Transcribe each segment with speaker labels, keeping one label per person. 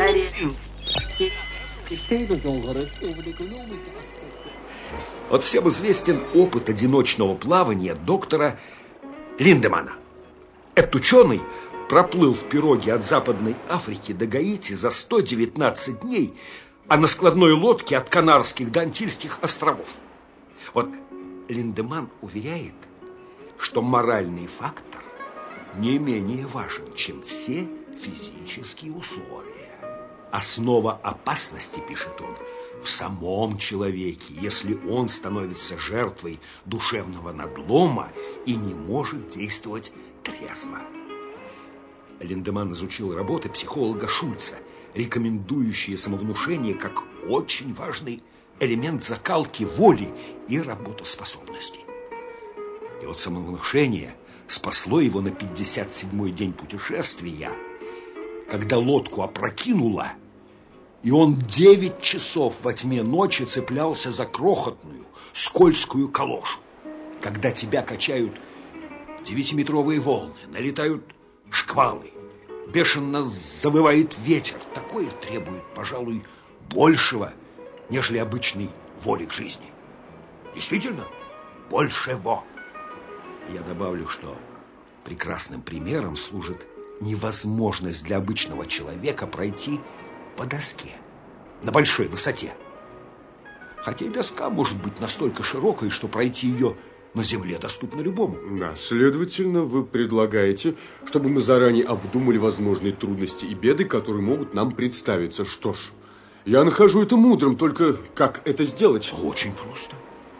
Speaker 1: Вот всем известен опыт одиночного плавания доктора Линдемана. Этот ученый проплыл в пироге от Западной Африки до Гаити за 119 дней, а на складной лодке от Канарских до Антильских островов. Вот Линдеман уверяет, что моральный фактор не менее важен, чем все физические условия. Основа опасности, пишет он, в самом человеке, если он становится жертвой душевного надлома и не может действовать трезво. Линдеман изучил работы психолога Шульца, рекомендующие самовнушение как очень важный элемент закалки воли и работоспособности. И вот самовнушение спасло его на 57-й день путешествия, когда лодку опрокинуло, и он 9 часов во тьме ночи цеплялся за крохотную, скользкую калошу. Когда тебя качают 9-метровые волны, налетают шквалы, бешено завывает ветер, такое требует, пожалуй, большего, нежели обычной воли к жизни. Действительно, большего. Я добавлю, что прекрасным примером служит невозможность для обычного человека пройти по доске на большой высоте. Хотя и доска может быть настолько широкой, что пройти ее на земле доступно любому.
Speaker 2: Да, следовательно, вы предлагаете, чтобы мы заранее обдумали возможные трудности и беды, которые могут нам представиться. Что ж, я нахожу это мудрым, только как это сделать?
Speaker 1: Очень просто.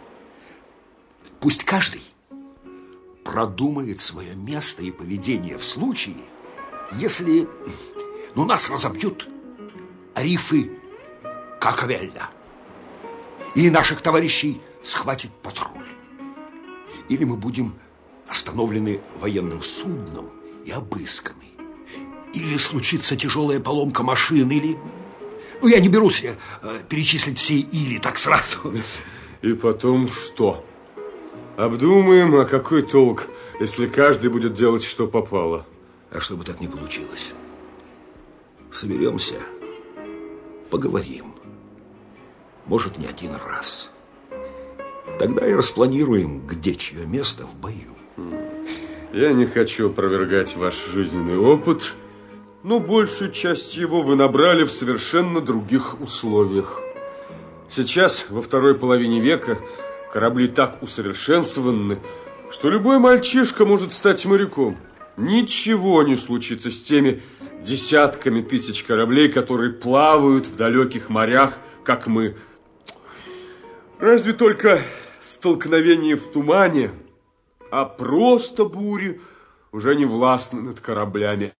Speaker 1: Пусть каждый продумает свое место и поведение в случае, если нас разобьют рифы Каковельда, или наших товарищей схватит патруль, или мы будем остановлены военным судном и обысканы, или случится тяжелая поломка машин, или... я не берусь перечислить все «или» так сразу.
Speaker 2: И потом что? Обдумаем, а какой толк, если каждый будет делать, что попало?
Speaker 1: А чтобы так не получилось, соберемся, поговорим. Может, не один раз. Тогда и распланируем, где чье место в бою.
Speaker 2: Я не хочу опровергать ваш жизненный опыт, но большую часть его вы набрали в совершенно других условиях. Сейчас, во второй половине века, корабли так усовершенствованы, что любой мальчишка может стать моряком. Ничего не случится с теми десятками тысяч кораблей, которые плавают в далеких морях, как мы. Разве только столкновение в тумане, а просто бури уже не властны над кораблями.